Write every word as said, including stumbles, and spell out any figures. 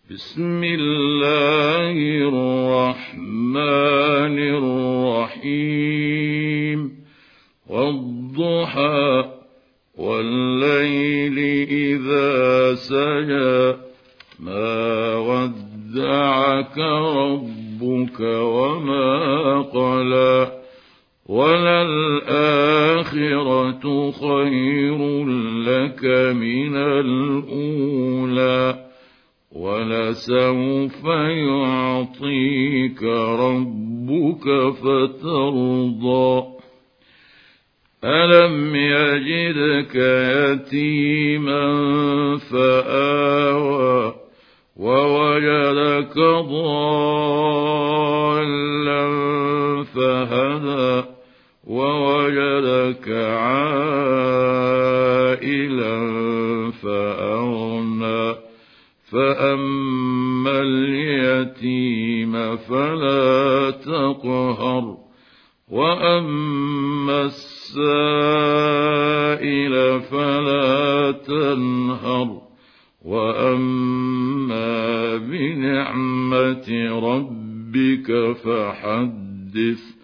بسم الله الرحمن الرحيم والضحى والليل إذا سجى ما ودعك ربك وما قلى وللآخرة خير لك من الأولى ولسوف يعطيك ربك فترضى ألم يجدك يتيما فآوى ووجدك ضالا فهدى ووجدك عائلا فأغنى فأما اليتيم فلا تقهر وأما السائل فلا تنهر وأما بنعمة ربك فحدث